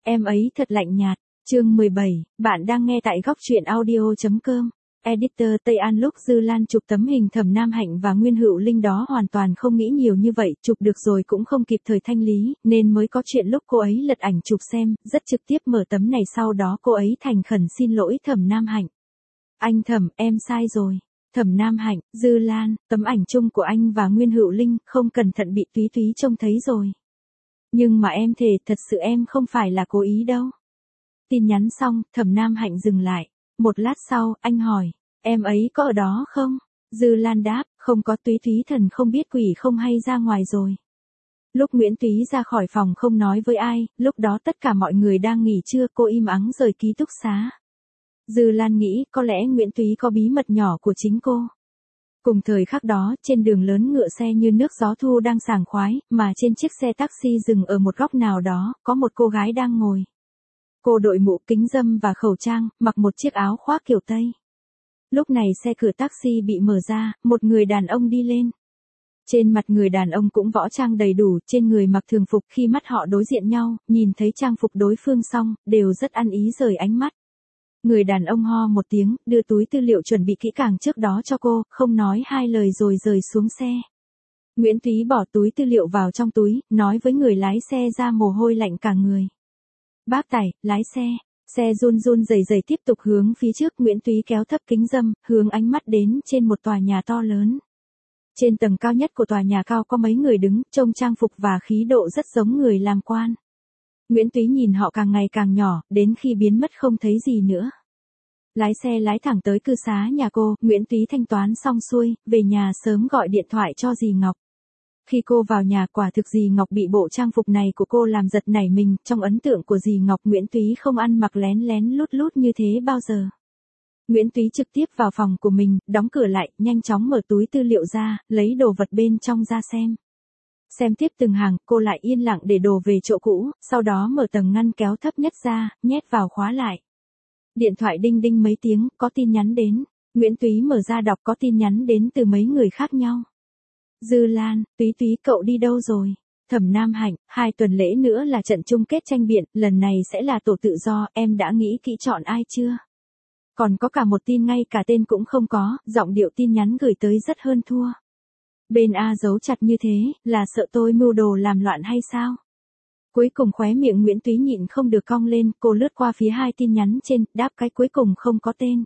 Em ấy thật lạnh nhạt. Chương 17, bạn đang nghe tại góc truyện audio.com. Editor Tây An. Lúc Dư Lan chụp tấm hình Thẩm Nam Hạnh và Nguyên Hữu Linh đó hoàn toàn không nghĩ nhiều như vậy, chụp được rồi cũng không kịp thời thanh lý, nên mới có chuyện lúc cô ấy lật ảnh chụp xem, rất trực tiếp mở tấm này, sau đó cô ấy thành khẩn xin lỗi Thẩm Nam Hạnh. Anh Thẩm, em sai rồi. Thẩm Nam Hạnh, Dư Lan, tấm ảnh chung của anh và Nguyên Hữu Linh không cẩn thận bị Túy Túy trông thấy rồi. Nhưng mà em thề thật sự em không phải là cố ý đâu. Tin nhắn xong, Thẩm Nam Hạnh dừng lại. Một lát sau, anh hỏi, em ấy có ở đó không? Dư Lan đáp, không có. Túy Túy thần không biết quỷ không hay ra ngoài rồi. Lúc Nguyễn Túy ra khỏi phòng không nói với ai, lúc đó tất cả mọi người đang nghỉ trưa, cô im ắng rời ký túc xá. Dư Lan nghĩ có lẽ Nguyễn Túy có bí mật nhỏ của chính cô. Cùng thời khắc đó, trên đường lớn ngựa xe như nước gió thu đang sảng khoái, mà trên chiếc xe taxi dừng ở một góc nào đó, có một cô gái đang ngồi. Cô đội mũ kính râm và khẩu trang, mặc một chiếc áo khoác kiểu Tây. Lúc này xe cửa taxi bị mở ra, một người đàn ông đi lên. Trên mặt người đàn ông cũng võ trang đầy đủ, trên người mặc thường phục. Khi mắt họ đối diện nhau, nhìn thấy trang phục đối phương xong, đều rất ăn ý rời ánh mắt. Người đàn ông ho một tiếng, đưa túi tư liệu chuẩn bị kỹ càng trước đó cho cô, không nói hai lời rồi rời xuống xe. Nguyễn Túy bỏ túi tư liệu vào trong túi, nói với người lái xe ra mồ hôi lạnh cả người. Bác Tài, lái xe. Xe run run rẩy rẩy tiếp tục hướng phía trước. Nguyễn Túy kéo thấp kính râm, hướng ánh mắt đến trên một tòa nhà to lớn. Trên tầng cao nhất của tòa nhà cao có mấy người đứng, trông trang phục và khí độ rất giống người làm quan. Nguyễn Túy nhìn họ càng ngày càng nhỏ, đến khi biến mất không thấy gì nữa. Lái xe lái thẳng tới cư xá nhà cô, Nguyễn Túy thanh toán xong xuôi, về nhà sớm gọi điện thoại cho dì Ngọc. Khi cô vào nhà, quả thực dì Ngọc bị bộ trang phục này của cô làm giật nảy mình. Trong ấn tượng của dì Ngọc, Nguyễn Túy không ăn mặc lén lén lút lút như thế bao giờ. Nguyễn Túy trực tiếp vào phòng của mình, đóng cửa lại, nhanh chóng mở túi tư liệu ra, lấy đồ vật bên trong ra xem. Xem tiếp từng hàng, cô lại yên lặng để đồ về chỗ cũ, sau đó mở tầng ngăn kéo thấp nhất ra, nhét vào khóa lại. Điện thoại đinh đinh mấy tiếng, có tin nhắn đến. Nguyễn Túy mở ra đọc, có tin nhắn đến từ mấy người khác nhau. Dư Lan, Túy Túy cậu đi đâu rồi? Thẩm Nam Hạnh, 2 tuần lễ nữa là trận chung kết tranh biện, lần này sẽ là tổ tự do, em đã nghĩ kỹ chọn ai chưa? Còn có cả một tin ngay cả tên cũng không có, giọng điệu tin nhắn gửi tới rất hơn thua. Bên A giấu chặt như thế, là sợ tôi mưu đồ làm loạn hay sao? Cuối cùng khóe miệng Nguyễn Túy nhịn không được cong lên, cô lướt qua phía 2 tin nhắn trên, đáp cái cuối cùng không có tên.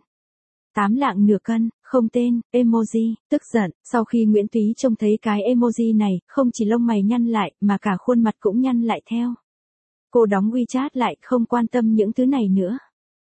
8 lạng nửa cân, không tên, emoji, tức giận. Sau khi Nguyễn Túy trông thấy cái emoji này, không chỉ lông mày nhăn lại, mà cả khuôn mặt cũng nhăn lại theo. Cô đóng WeChat lại, không quan tâm những thứ này nữa.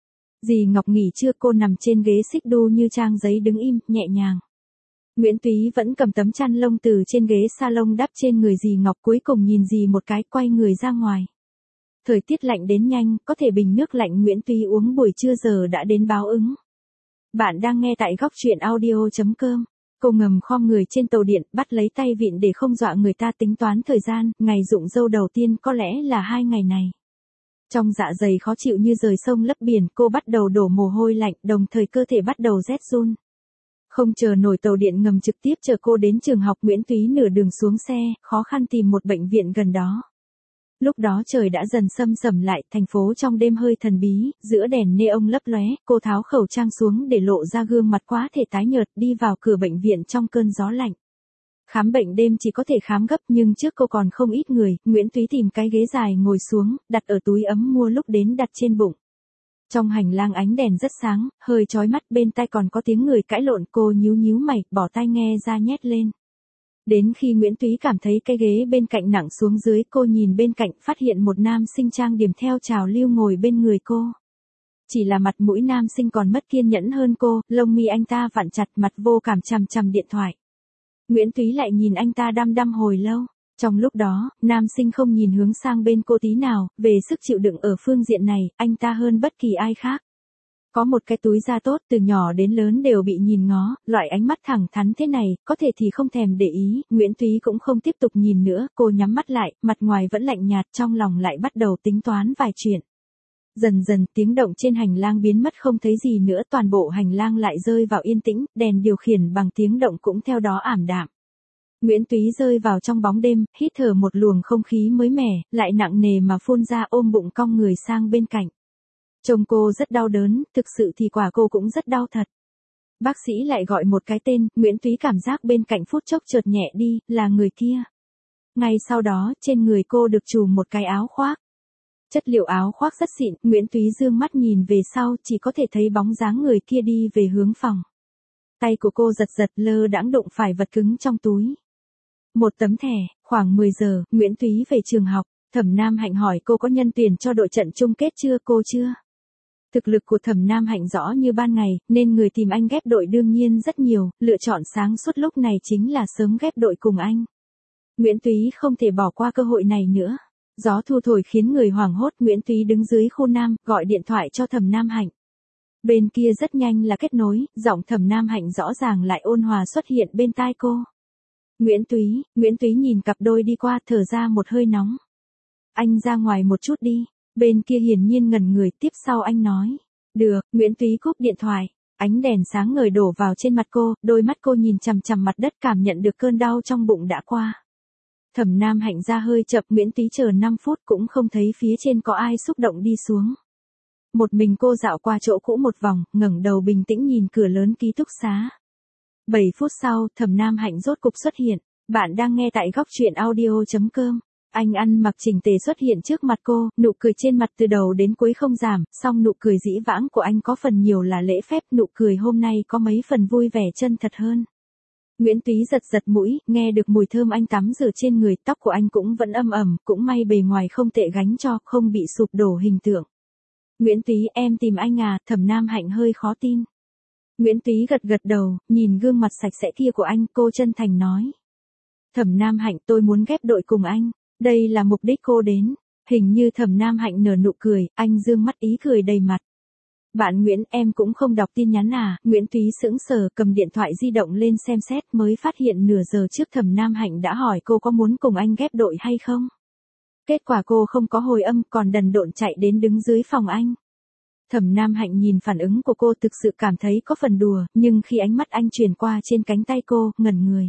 Dì Ngọc nghỉ trưa, cô nằm trên ghế xích đu như trang giấy đứng im, nhẹ nhàng. Nguyễn Túy vẫn cầm tấm chăn lông từ trên ghế salon đắp trên người dì Ngọc, cuối cùng nhìn dì một cái, quay người ra ngoài. Thời tiết lạnh đến nhanh, có thể bình nước lạnh Nguyễn Túy uống buổi trưa giờ đã đến báo ứng. Bạn đang nghe tại góc truyện audio.com. Cô ngầm khom người trên tàu điện, bắt lấy tay vịn để không dọa người ta, tính toán thời gian, ngày rụng râu đầu tiên có lẽ là 2 ngày này. Trong dạ dày khó chịu như rời sông lấp biển, cô bắt đầu đổ mồ hôi lạnh, đồng thời cơ thể bắt đầu rét run. Không chờ nổi tàu điện ngầm trực tiếp chở cô đến trường học, Nguyễn Túy nửa đường xuống xe, khó khăn tìm một bệnh viện gần đó. Lúc đó trời đã dần sâm sẩm lại, thành phố trong đêm hơi thần bí, giữa đèn neon lấp lóe, cô tháo khẩu trang xuống để lộ ra gương mặt quá thể tái nhợt, đi vào cửa bệnh viện trong cơn gió lạnh. Khám bệnh đêm chỉ có thể khám gấp, nhưng trước cô còn không ít người, Nguyễn Túy tìm cái ghế dài ngồi xuống, đặt ở túi ấm mua lúc đến đặt trên bụng. Trong hành lang ánh đèn rất sáng, hơi chói mắt, bên tai còn có tiếng người cãi lộn, cô nhíu nhíu mày, bỏ tai nghe ra nhét lên. Đến khi Nguyễn Túy cảm thấy cái ghế bên cạnh nặng xuống dưới, cô nhìn bên cạnh, phát hiện một nam sinh trang điểm theo trào lưu ngồi bên người cô. Chỉ là mặt mũi nam sinh còn mất kiên nhẫn hơn cô, lông mi anh ta vặn chặt, mặt vô cảm chằm chằm điện thoại. Nguyễn Túy lại nhìn anh ta đăm đăm hồi lâu. Trong lúc đó, nam sinh không nhìn hướng sang bên cô tí nào, về sức chịu đựng ở phương diện này, anh ta hơn bất kỳ ai khác. Có một cái túi da tốt, từ nhỏ đến lớn đều bị nhìn ngó, loại ánh mắt thẳng thắn thế này, có thể thì không thèm để ý, Nguyễn Túy cũng không tiếp tục nhìn nữa, cô nhắm mắt lại, mặt ngoài vẫn lạnh nhạt, trong lòng lại bắt đầu tính toán vài chuyện. Dần dần, tiếng động trên hành lang biến mất không thấy gì nữa, toàn bộ hành lang lại rơi vào yên tĩnh, đèn điều khiển bằng tiếng động cũng theo đó ảm đạm. Nguyễn Túy rơi vào trong bóng đêm, hít thở một luồng không khí mới mẻ, lại nặng nề mà phun ra, ôm bụng cong người sang bên cạnh. Trông cô rất đau đớn, thực sự thì quả cô cũng rất đau thật. Bác sĩ lại gọi một cái tên, Nguyễn Túy cảm giác bên cạnh phút chốc chợt nhẹ đi, là người kia. Ngay sau đó, trên người cô được trùm một cái áo khoác. Chất liệu áo khoác rất xịn, Nguyễn Túy dương mắt nhìn về sau, chỉ có thể thấy bóng dáng người kia đi về hướng phòng. Tay của cô giật giật, lơ đãng đụng phải vật cứng trong túi. Một tấm thẻ, khoảng 10 giờ, Nguyễn Túy về trường học, Thẩm Nam Hạnh hỏi cô có nhân tuyển cho đội trận chung kết chưa, cô chưa. Thực lực của Thẩm Nam Hạnh rõ như ban ngày, nên người tìm anh ghép đội đương nhiên rất nhiều, lựa chọn sáng suốt lúc này chính là sớm ghép đội cùng anh. Nguyễn Túy không thể bỏ qua cơ hội này nữa. Gió thu thổi khiến người hoảng hốt, Nguyễn Túy đứng dưới khu Nam, gọi điện thoại cho Thẩm Nam Hạnh. Bên kia rất nhanh là kết nối, giọng Thẩm Nam Hạnh rõ ràng lại ôn hòa xuất hiện bên tai cô. Nguyễn Túy nhìn cặp đôi đi qua, thở ra một hơi nóng. Anh ra ngoài một chút đi. Bên kia hiển nhiên ngẩn người, tiếp sau anh nói. Được, Nguyễn Túy cúp điện thoại. Ánh đèn sáng ngời đổ vào trên mặt cô, đôi mắt cô nhìn chằm chằm mặt đất, cảm nhận được cơn đau trong bụng đã qua. Thẩm Nam Hạnh ra hơi chậm, Nguyễn Túy chờ 5 phút cũng không thấy phía trên có ai xúc động đi xuống. Một mình cô dạo qua chỗ cũ một vòng, ngẩng đầu bình tĩnh nhìn cửa lớn ký túc xá. 7 phút sau, Thẩm Nam Hạnh rốt cục xuất hiện. Bạn đang nghe tại góc truyện audio.com. Anh ăn mặc chỉnh tề xuất hiện trước mặt cô, nụ cười trên mặt từ đầu đến cuối không giảm, song nụ cười dĩ vãng của anh có phần nhiều là lễ phép, nụ cười hôm nay có mấy phần vui vẻ chân thật hơn. Nguyễn Túy giật giật mũi, nghe được mùi thơm anh tắm rửa trên người, tóc của anh cũng vẫn âm ẩm, cũng may bề ngoài không tệ gánh cho, không bị sụp đổ hình tượng. Nguyễn Túy, em tìm anh à, Thẩm Nam Hạnh hơi khó tin. Nguyễn Túy gật gật đầu, nhìn gương mặt sạch sẽ kia của anh, cô chân thành nói. Thẩm Nam Hạnh, tôi muốn ghép đội cùng anh. Đây là mục đích cô đến. Hình như Thẩm Nam Hạnh nở nụ cười, anh dương mắt ý cười đầy mặt. Bạn Nguyễn, em cũng không đọc tin nhắn à? Nguyễn Túy sững sờ, cầm điện thoại di động lên xem xét, mới phát hiện nửa giờ trước Thẩm Nam Hạnh đã hỏi cô có muốn cùng anh ghép đội hay không. Kết quả cô không có hồi âm, còn đần độn chạy đến đứng dưới phòng anh. Thẩm Nam Hạnh nhìn phản ứng của cô thực sự cảm thấy có phần đùa, nhưng khi ánh mắt anh truyền qua trên cánh tay cô, ngẩn người.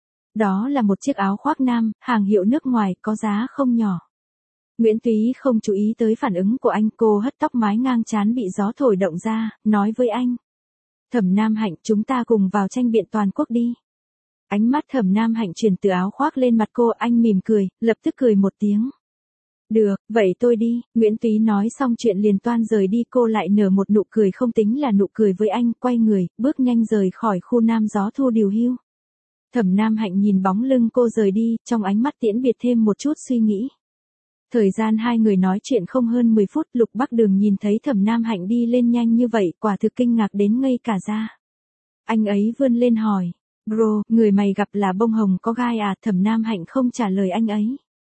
Đó là một chiếc áo khoác nam, hàng hiệu nước ngoài, có giá không nhỏ. Nguyễn Túy không chú ý tới phản ứng của anh, cô hất tóc mái ngang trán bị gió thổi động ra, nói với anh. Thẩm Nam Hạnh, chúng ta cùng vào tranh biện toàn quốc đi. Ánh mắt Thẩm Nam Hạnh chuyển từ áo khoác lên mặt cô, anh mỉm cười, lập tức cười một tiếng. Được, vậy tôi đi, Nguyễn Túy nói xong chuyện liền toan rời đi, cô lại nở một nụ cười không tính là nụ cười với anh, quay người, bước nhanh rời khỏi khu Nam, gió thu điều hiu. Thẩm Nam Hạnh nhìn bóng lưng cô rời đi, trong ánh mắt tiễn biệt thêm một chút suy nghĩ. Thời gian hai người nói chuyện không hơn 10 phút, Lục Bắc Đường nhìn thấy Thẩm Nam Hạnh đi lên nhanh như vậy, quả thực kinh ngạc đến ngây cả ra. Anh ấy vươn lên hỏi, bro, người mày gặp là bông hồng có gai à? Thẩm Nam Hạnh không trả lời anh ấy.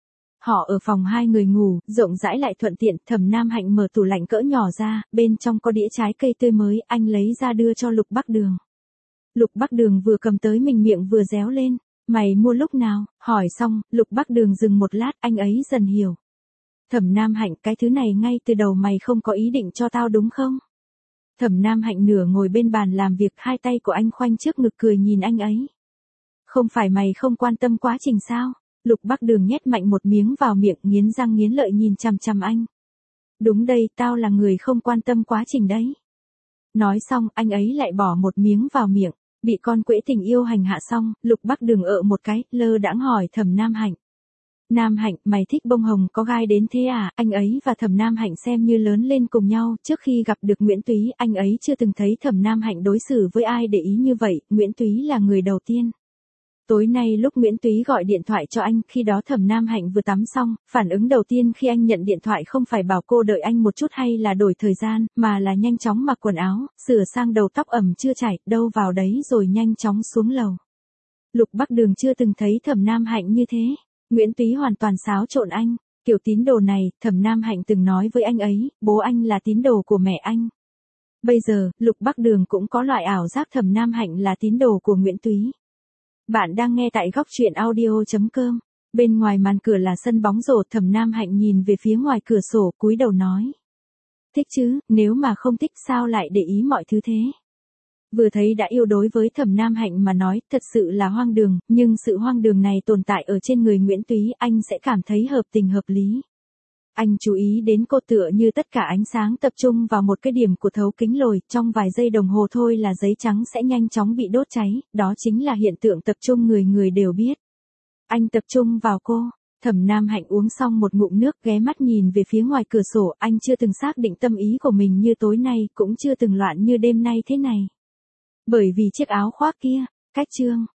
Họ ở phòng hai người ngủ, rộng rãi lại thuận tiện, Thẩm Nam Hạnh mở tủ lạnh cỡ nhỏ ra, bên trong có đĩa trái cây tươi mới, anh lấy ra đưa cho Lục Bắc Đường. Lục Bắc Đường vừa cầm tới mình miệng vừa réo lên, mày mua lúc nào? Hỏi xong, Lục Bắc Đường dừng một lát, anh ấy dần hiểu. Thẩm Nam Hạnh, cái thứ này ngay từ đầu mày không có ý định cho tao đúng không? Thẩm Nam Hạnh nửa ngồi bên bàn làm việc, hai tay của anh khoanh trước ngực cười nhìn anh ấy. Không phải mày không quan tâm quá trình sao? Lục Bắc Đường nhét mạnh một miếng vào miệng, nghiến răng nghiến lợi nhìn chằm chằm anh. Đúng đây, tao là người không quan tâm quá trình đấy. Nói xong, anh ấy lại bỏ một miếng vào miệng. Bị con quễ tình yêu hành hạ xong, Lục Bắc Đường một cái, lơ đãng hỏi Thẩm Nam Hạnh. Nam Hạnh, mày thích bông hồng có gai đến thế à? Anh ấy và Thẩm Nam Hạnh xem như lớn lên cùng nhau, trước khi gặp được Nguyễn Túy, anh ấy chưa từng thấy Thẩm Nam Hạnh đối xử với ai để ý như vậy, Nguyễn Túy là người đầu tiên. Tối nay lúc Nguyễn Túy gọi điện thoại cho anh, khi đó Thẩm Nam Hạnh vừa tắm xong, phản ứng đầu tiên khi anh nhận điện thoại không phải bảo cô đợi anh một chút hay là đổi thời gian, mà là nhanh chóng mặc quần áo, sửa sang đầu tóc ẩm chưa chải, đâu vào đấy rồi nhanh chóng xuống lầu. Lục Bắc Đường chưa từng thấy Thẩm Nam Hạnh như thế. Nguyễn Túy hoàn toàn xáo trộn anh. Kiểu tín đồ này, Thẩm Nam Hạnh từng nói với anh ấy, bố anh là tín đồ của mẹ anh. Bây giờ, Lục Bắc Đường cũng có loại ảo giác Thẩm Nam Hạnh là tín đồ của Nguyễn Túy. Bạn đang nghe tại góc truyện audio.com. Bên ngoài màn cửa là sân bóng rổ, Thẩm Nam Hạnh nhìn về phía ngoài cửa sổ, cúi đầu nói. Thích chứ, nếu mà không thích sao lại để ý mọi thứ thế. Vừa thấy đã yêu đối với Thẩm Nam Hạnh mà nói thật sự là hoang đường, nhưng sự hoang đường này tồn tại ở trên người Nguyễn Túy anh sẽ cảm thấy hợp tình hợp lý. Anh chú ý đến cô tựa như tất cả ánh sáng tập trung vào một cái điểm của thấu kính lồi, trong vài giây đồng hồ thôi là giấy trắng sẽ nhanh chóng bị đốt cháy, đó chính là hiện tượng tập trung người người đều biết. Anh tập trung vào cô. Thẩm Nam Hạnh uống xong một ngụm nước ghé mắt nhìn về phía ngoài cửa sổ, anh chưa từng xác định tâm ý của mình như tối nay, cũng chưa từng loạn như đêm nay thế này. Bởi vì chiếc áo khoác kia, cách chương.